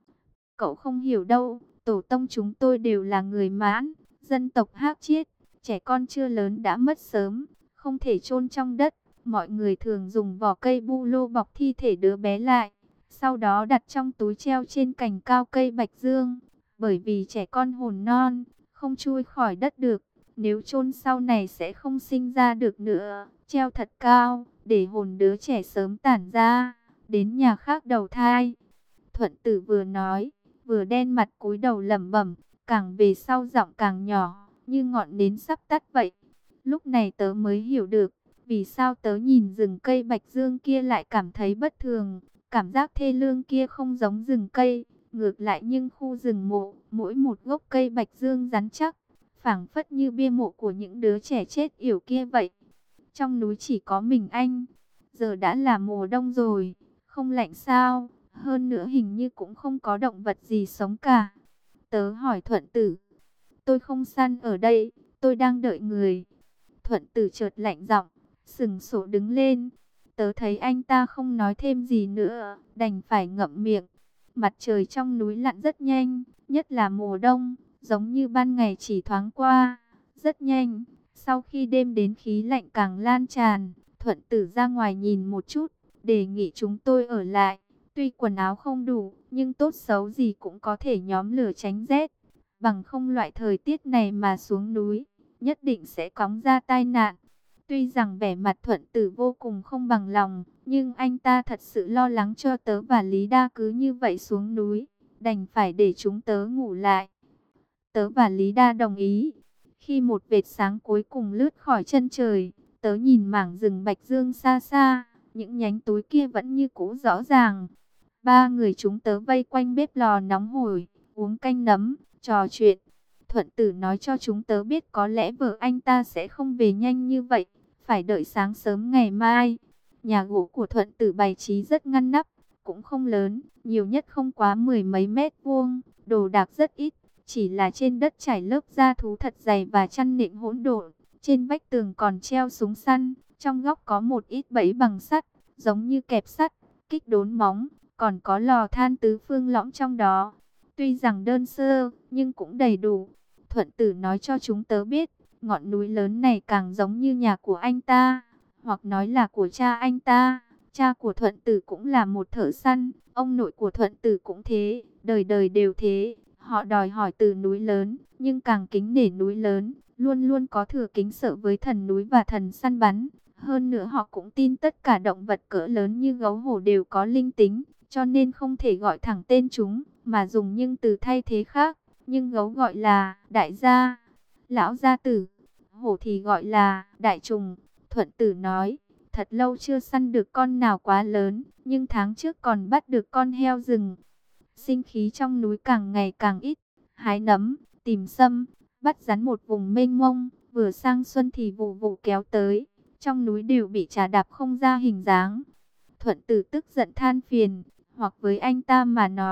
Speaker 1: Cậu không hiểu đâu, tổ tông chúng tôi đều là người Mãn, dân tộc Hác Chiết, trẻ con chưa lớn đã mất sớm, không thể chôn trong đất. Mọi người thường dùng vỏ cây bu lô bọc thi thể đứa bé lại, sau đó đặt trong túi treo trên cành cao cây bạch dương. Bởi vì trẻ con hồn non, không chui khỏi đất được, nếu chôn sau này sẽ không sinh ra được nữa, treo thật cao, để hồn đứa trẻ sớm tản ra, đến nhà khác đầu thai. Thuận Tử vừa nói, vừa đen mặt cúi đầu lẩm bẩm, càng về sau giọng càng nhỏ, như ngọn nến sắp tắt vậy. Lúc này tớ mới hiểu được, vì sao tớ nhìn rừng cây bạch dương kia lại cảm thấy bất thường. Cảm giác thê lương kia không giống rừng cây, ngược lại nhưng khu rừng mộ, mỗi một gốc cây bạch dương rắn chắc, phảng phất như bia mộ của những đứa trẻ chết yểu kia vậy. Trong núi chỉ có mình anh, giờ đã là mùa đông rồi, không lạnh sao? Hơn nữa hình như cũng không có động vật gì sống cả. Tớ hỏi Thuận Tử, tôi không săn ở đây, tôi đang đợi người. Thuận Tử chợt lạnh giọng, sừng sổ đứng lên. Tớ thấy anh ta không nói thêm gì nữa, đành phải ngậm miệng. Mặt trời trong núi lặn rất nhanh, nhất là mùa đông, giống như ban ngày chỉ thoáng qua, rất nhanh. Sau khi đêm đến khí lạnh càng lan tràn, Thuận Tử ra ngoài nhìn một chút, đề nghị chúng tôi ở lại. Tuy quần áo không đủ, nhưng tốt xấu gì cũng có thể nhóm lửa tránh rét. Bằng không loại thời tiết này mà xuống núi, nhất định sẽ cóng ra tai nạn. Tuy rằng vẻ mặt Thuận Tử vô cùng không bằng lòng, nhưng anh ta thật sự lo lắng cho tớ và Lý Đa cứ như vậy xuống núi, đành phải để chúng tớ ngủ lại. Tớ và Lý Đa đồng ý. Khi một vệt sáng cuối cùng lướt khỏi chân trời, tớ nhìn mảng rừng bạch dương xa xa, những nhánh túi kia vẫn như cũ rõ ràng. Ba người chúng tớ vây quanh bếp lò nóng hổi, uống canh nấm, trò chuyện. Thuận Tử nói cho chúng tớ biết có lẽ vợ anh ta sẽ không về nhanh như vậy, phải đợi sáng sớm ngày mai. Nhà gỗ của Thuận Tử bày trí rất ngăn nắp, cũng không lớn, nhiều nhất không quá 10 mấy mét vuông, đồ đạc rất ít, chỉ là trên đất trải lớp da thú thật dày và chăn nệm hỗn độn. Trên vách tường còn treo súng săn, trong góc có một ít bẫy bằng sắt, giống như kẹp sắt, kích đốn móng, còn có lò than tứ phương lõm trong đó. Tuy rằng đơn sơ, nhưng cũng đầy đủ. Thuận Tử nói cho chúng tớ biết, ngọn núi lớn này càng giống như nhà của anh ta, hoặc nói là của cha anh ta. Cha của Thuận Tử cũng là một thợ săn, ông nội của Thuận Tử cũng thế, đời đời đều thế. Họ đòi hỏi từ núi lớn, nhưng càng kính nể núi lớn, luôn luôn có thừa kính sợ với thần núi và thần săn bắn. Hơn nữa họ cũng tin tất cả động vật cỡ lớn như gấu hổ đều có linh tính, cho nên không thể gọi thẳng tên chúng, mà dùng những từ thay thế khác. Nhưng gấu gọi là đại gia, lão gia tử, hổ thì gọi là đại trùng. Thuận Tử nói, thật lâu chưa săn được con nào quá lớn, nhưng tháng trước còn bắt được con heo rừng. Sinh khí trong núi càng ngày càng ít, hái nấm, tìm sâm, bắt rắn một vùng mênh mông, vừa sang xuân thì vụ vụ kéo tới, trong núi đều bị trà đạp không ra hình dáng. Thuận Tử tức giận than phiền, hoặc với anh ta mà nói,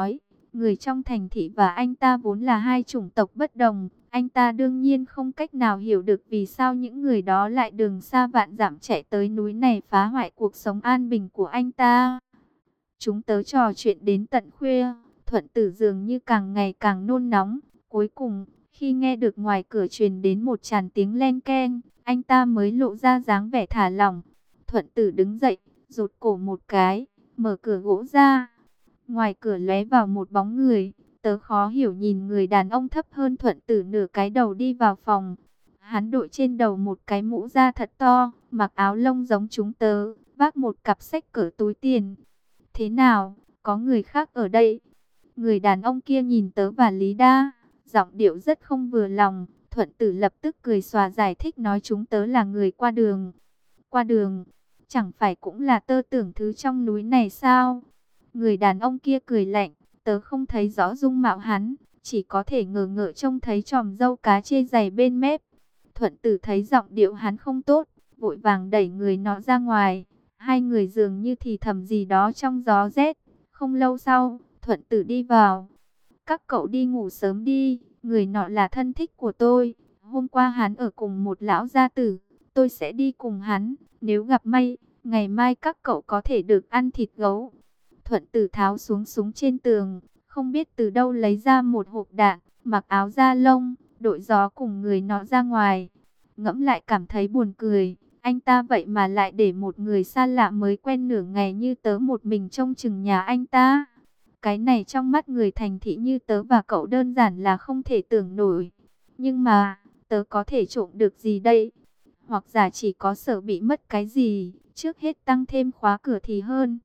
Speaker 1: Người trong thành thị và anh ta vốn là hai chủng tộc bất đồng. Anh ta đương nhiên không cách nào hiểu được vì sao những người đó lại đường xa vạn dặm chạy tới núi này phá hoại cuộc sống an bình của anh ta. Chúng tớ trò chuyện đến tận khuya, Thuận Tử dường như càng ngày càng nôn nóng. Cuối cùng, khi nghe được ngoài cửa truyền đến một tràng tiếng len keng, anh ta mới lộ ra dáng vẻ thả lỏng. Thuận Tử đứng dậy, rụt cổ một cái, mở cửa gỗ ra. Ngoài cửa lóe vào một bóng người. Tớ khó hiểu nhìn người đàn ông thấp hơn Thuận Tử nửa cái đầu đi vào phòng. Hắn đội trên đầu một cái mũ da thật to, mặc áo lông giống chúng tớ, vác một cặp sách cỡ túi tiền. Thế nào, có người khác ở đây? Người đàn ông kia nhìn tớ và Lý Đa, giọng điệu rất không vừa lòng. Thuận Tử lập tức cười xòa giải thích nói chúng tớ là người qua đường. Qua đường, chẳng phải cũng là tơ tưởng thứ trong núi này sao? Người đàn ông kia cười lạnh, tớ không thấy rõ dung mạo hắn, chỉ có thể ngờ ngợ trông thấy chòm râu cá chê dày bên mép. Thuận Tử thấy giọng điệu hắn không tốt, vội vàng đẩy người nọ ra ngoài. Hai người dường như thì thầm gì đó trong gió rét. Không lâu sau, Thuận Tử đi vào. Các cậu đi ngủ sớm đi, người nọ là thân thích của tôi. Hôm qua hắn ở cùng một lão gia tử, tôi sẽ đi cùng hắn. Nếu gặp may, ngày mai các cậu có thể được ăn thịt gấu. Thuận Tử tháo xuống súng trên tường, không biết từ đâu lấy ra một hộp đạn, mặc áo da lông, đội gió cùng người nọ ra ngoài. Ngẫm lại cảm thấy buồn cười, anh ta vậy mà lại để một người xa lạ mới quen nửa ngày như tớ một mình trông chừng nhà anh ta. Cái này trong mắt người thành thị như tớ và cậu đơn giản là không thể tưởng nổi. Nhưng mà, tớ có thể trộm được gì đây? Hoặc giả chỉ có sợ bị mất cái gì, trước hết tăng thêm khóa cửa thì hơn.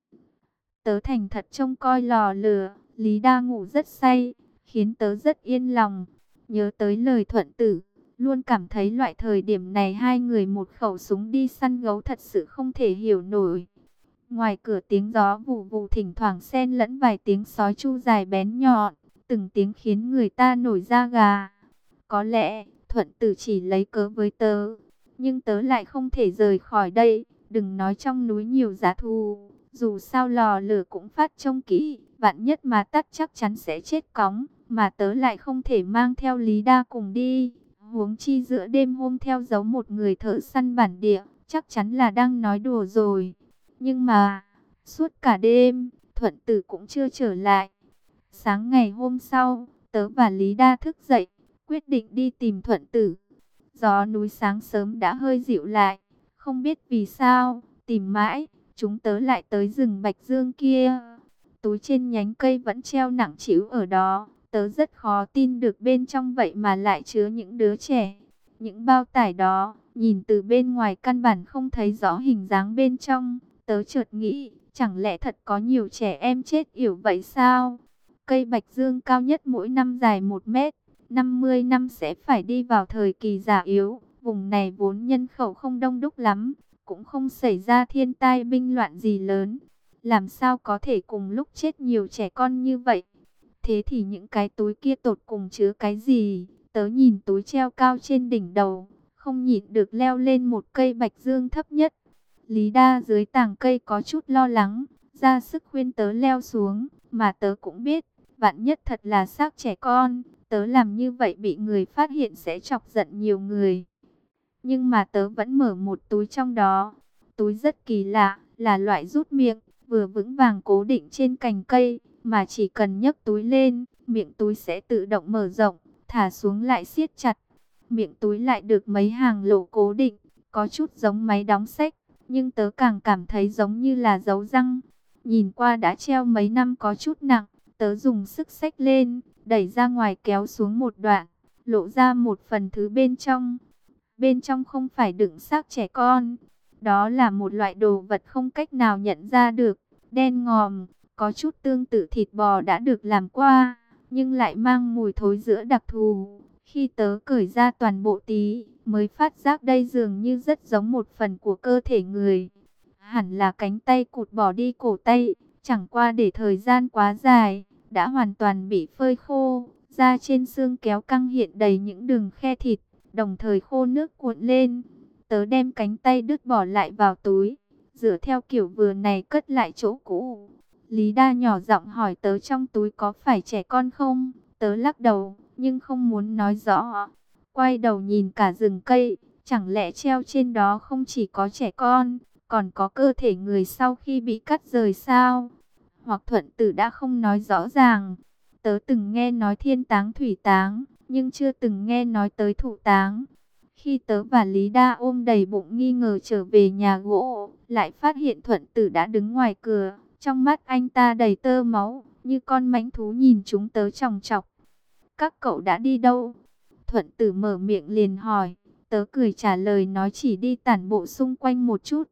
Speaker 1: Tớ thành thật trông coi lò lửa, Lý Đa ngủ rất say, khiến tớ rất yên lòng. Nhớ tới lời Thuận Tử, luôn cảm thấy loại thời điểm này hai người một khẩu súng đi săn gấu thật sự không thể hiểu nổi. Ngoài cửa tiếng gió vù vù thỉnh thoảng xen lẫn vài tiếng sói chu dài bén nhọn, từng tiếng khiến người ta nổi da gà. Có lẽ Thuận Tử chỉ lấy cớ với tớ, nhưng tớ lại không thể rời khỏi đây, đừng nói trong núi nhiều dã thú. Dù sao lò lửa cũng phát trông kỹ, vạn nhất mà tắt chắc chắn sẽ chết cóng, mà tớ lại không thể mang theo Lý Đa cùng đi. Huống chi giữa đêm hôm theo dấu một người thợ săn bản địa, chắc chắn là đang nói đùa rồi. Nhưng mà, suốt cả đêm, Thuận Tử cũng chưa trở lại. Sáng ngày hôm sau, tớ và Lý Đa thức dậy, quyết định đi tìm Thuận Tử. Gió núi sáng sớm đã hơi dịu lại, không biết vì sao, tìm mãi, chúng tớ lại tới rừng Bạch Dương kia. Túi trên nhánh cây vẫn treo nặng trĩu ở đó, tớ rất khó tin được bên trong vậy mà lại chứa những đứa trẻ. Những bao tải đó, nhìn từ bên ngoài căn bản không thấy rõ hình dáng bên trong. Tớ chợt nghĩ, chẳng lẽ thật có nhiều trẻ em chết yểu vậy sao? Cây Bạch Dương cao nhất mỗi năm dài 1 mét, 50 năm sẽ phải đi vào thời kỳ già yếu. Vùng này vốn nhân khẩu không đông đúc lắm, cũng không xảy ra thiên tai binh loạn gì lớn. Làm sao có thể cùng lúc chết nhiều trẻ con như vậy? Thế thì những cái túi kia tột cùng chứa cái gì? Tớ nhìn túi treo cao trên đỉnh đầu, không nhịn được leo lên một cây Bạch Dương thấp nhất. Lý Đa dưới tàng cây có chút lo lắng, ra sức khuyên tớ leo xuống, mà tớ cũng biết, vạn nhất thật là xác trẻ con, tớ làm như vậy bị người phát hiện sẽ chọc giận nhiều người. Nhưng mà tớ vẫn mở một túi trong đó, túi rất kỳ lạ, là loại rút miệng, vừa vững vàng cố định trên cành cây, mà chỉ cần nhấc túi lên, miệng túi sẽ tự động mở rộng, thả xuống lại siết chặt. Miệng túi lại được mấy hàng lỗ cố định, có chút giống máy đóng sách, nhưng tớ càng cảm thấy giống như là dấu răng. Nhìn qua đã treo mấy năm có chút nặng, tớ dùng sức xách lên, đẩy ra ngoài kéo xuống một đoạn, lộ ra một phần thứ bên trong. Bên trong không phải đựng xác trẻ con, đó là một loại đồ vật không cách nào nhận ra được, đen ngòm, có chút tương tự thịt bò đã được làm qua, nhưng lại mang mùi thối giữa đặc thù. Khi tớ cởi ra toàn bộ tí, mới phát giác đây dường như rất giống một phần của cơ thể người. Hẳn là cánh tay cụt bỏ đi cổ tay, chẳng qua để thời gian quá dài, đã hoàn toàn bị phơi khô. Da trên xương kéo căng hiện đầy những đường khe thịt, đồng thời khô nước cuộn lên. Tớ đem cánh tay đứt bỏ lại vào túi, dựa theo kiểu vừa này cất lại chỗ cũ. Lý Đa nhỏ giọng hỏi tớ trong túi có phải trẻ con không? Tớ lắc đầu, nhưng không muốn nói rõ. Quay đầu nhìn cả rừng cây, chẳng lẽ treo trên đó không chỉ có trẻ con, còn có cơ thể người sau khi bị cắt rời sao? Hoặc Thuận Tử đã không nói rõ ràng. Tớ từng nghe nói thiên táng thủy táng, nhưng chưa từng nghe nói tới thụ táng. Khi tớ và Lý Đa ôm đầy bụng nghi ngờ trở về nhà gỗ, lại phát hiện Thuận Tử đã đứng ngoài cửa. Trong mắt anh ta đầy tơ máu, như con mãnh thú nhìn chúng tớ chòng chọc. Các cậu đã đi đâu? Thuận Tử mở miệng liền hỏi. Tớ cười trả lời nói chỉ đi tản bộ xung quanh một chút.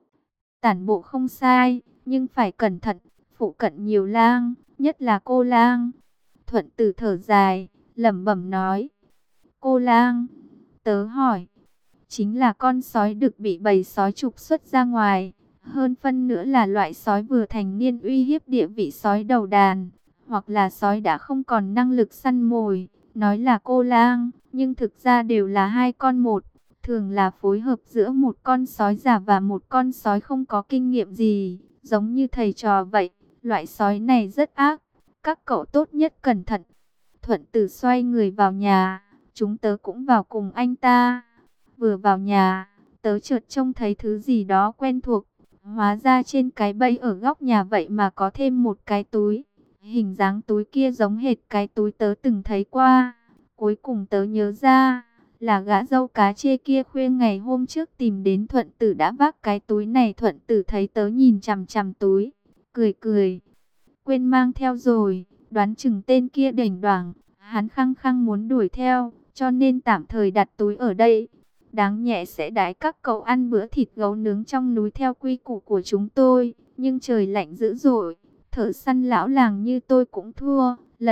Speaker 1: Tản bộ không sai, nhưng phải cẩn thận, phụ cận nhiều lang, nhất là cô lang. Thuận Tử thở dài, lẩm bẩm nói. Cô lang? Tớ hỏi. Chính là con sói đực bị bầy sói trục xuất ra ngoài. Hơn phân nữa là loại sói vừa thành niên uy hiếp địa vị sói đầu đàn. Hoặc là sói đã không còn năng lực săn mồi. Nói là cô lang, nhưng thực ra đều là hai con một. Thường là phối hợp giữa một con sói già và một con sói không có kinh nghiệm gì. Giống như thầy trò vậy. Loại sói này rất ác. Các cậu tốt nhất cẩn thận. Thuận Tử xoay người vào nhà. Chúng tớ cũng vào cùng anh ta. Vừa vào nhà, tớ chợt trông thấy thứ gì đó quen thuộc. Hóa ra trên cái bẫy ở góc nhà vậy mà có thêm một cái túi. Hình dáng túi kia giống hệt cái túi tớ từng thấy qua. Cuối cùng tớ nhớ ra, là gã dâu cá chê kia khuya ngày hôm trước tìm đến Thuận Tử đã vác cái túi này. Thuận Tử thấy tớ nhìn chằm chằm túi, cười cười. Quên mang theo rồi, đoán chừng tên kia đểnh đoảng. Hắn khăng khăng muốn đuổi theo, cho nên tạm thời đặt túi ở đây. Đáng nhẽ sẽ đãi các cậu ăn bữa thịt gấu nướng trong núi theo quy củ của chúng tôi. Nhưng trời lạnh dữ dội, thợ săn lão làng như tôi cũng thua.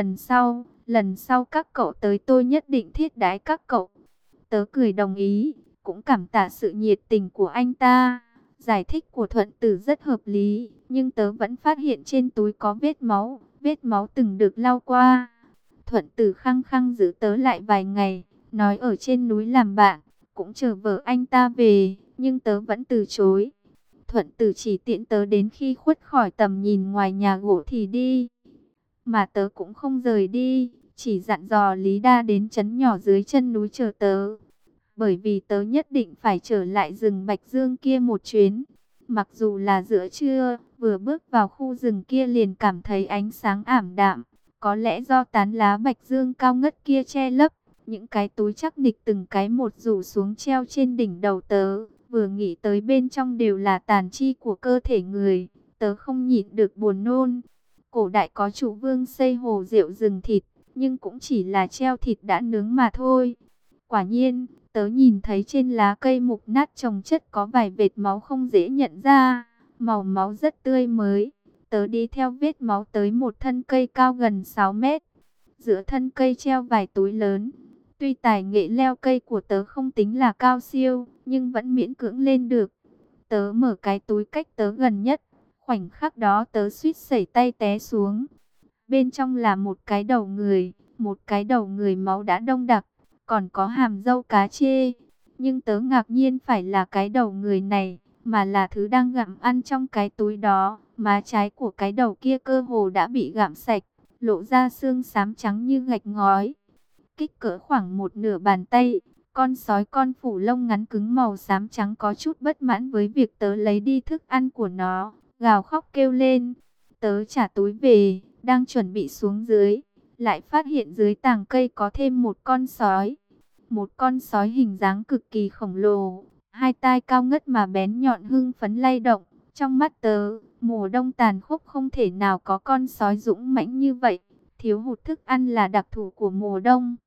Speaker 1: Lần sau các cậu tới tôi nhất định thiết đãi các cậu. Tớ cười đồng ý, cũng cảm tạ sự nhiệt tình của anh ta. Giải thích của Thuận Tử rất hợp lý, nhưng tớ vẫn phát hiện trên túi có vết máu từng được lau qua. Thuận Tử khăng khăng giữ tớ lại vài ngày, nói ở trên núi làm bạn, cũng chờ vợ anh ta về, nhưng tớ vẫn từ chối. Thuận Tử chỉ tiễn tớ đến khi khuất khỏi tầm nhìn ngoài nhà gỗ thì đi. Mà tớ cũng không rời đi, chỉ dặn dò Lý Đa đến trấn nhỏ dưới chân núi chờ tớ. Bởi vì tớ nhất định phải trở lại rừng Bạch Dương kia một chuyến. Mặc dù là giữa trưa, vừa bước vào khu rừng kia liền cảm thấy ánh sáng ảm đạm. Có lẽ do tán lá Bạch Dương cao ngất kia che lấp. Những cái túi chắc nịch từng cái một rủ xuống treo trên đỉnh đầu tớ. Vừa nghĩ tới bên trong đều là tàn chi của cơ thể người. Tớ không nhịn được buồn nôn. Cổ đại có chủ vương xây hồ rượu rừng thịt, nhưng cũng chỉ là treo thịt đã nướng mà thôi. Quả nhiên, tớ nhìn thấy trên lá cây mục nát chồng chất có vài vệt máu không dễ nhận ra. Màu máu rất tươi mới. Tớ đi theo vết máu tới một thân cây cao gần 6 mét. Giữa thân cây treo vài túi lớn. Tuy tài nghệ leo cây của tớ không tính là cao siêu, nhưng vẫn miễn cưỡng lên được. Tớ mở cái túi cách tớ gần nhất. Khoảnh khắc đó tớ suýt sẩy tay té xuống. Bên trong là một cái đầu người máu đã đông đặc, còn có hàm dâu cá chê. Nhưng tớ ngạc nhiên phải là cái đầu người này, mà là thứ đang gặm ăn trong cái túi đó. Má trái của cái đầu kia cơ hồ đã bị gặm sạch, lộ ra xương xám trắng như gạch ngói. Kích cỡ khoảng một nửa bàn tay, con sói con phủ lông ngắn cứng màu xám trắng có chút bất mãn với việc tớ lấy đi thức ăn của nó, gào khóc kêu lên. Tớ trả túi về, đang chuẩn bị xuống dưới, lại phát hiện dưới tàng cây có thêm một con sói. Một con sói hình dáng cực kỳ khổng lồ, hai tai cao ngất mà bén nhọn hưng phấn lay động. Trong mắt tớ, mùa đông tàn khốc không thể nào có con sói dũng mãnh như vậy. Thiếu hụt thức ăn là đặc thù của mùa đông.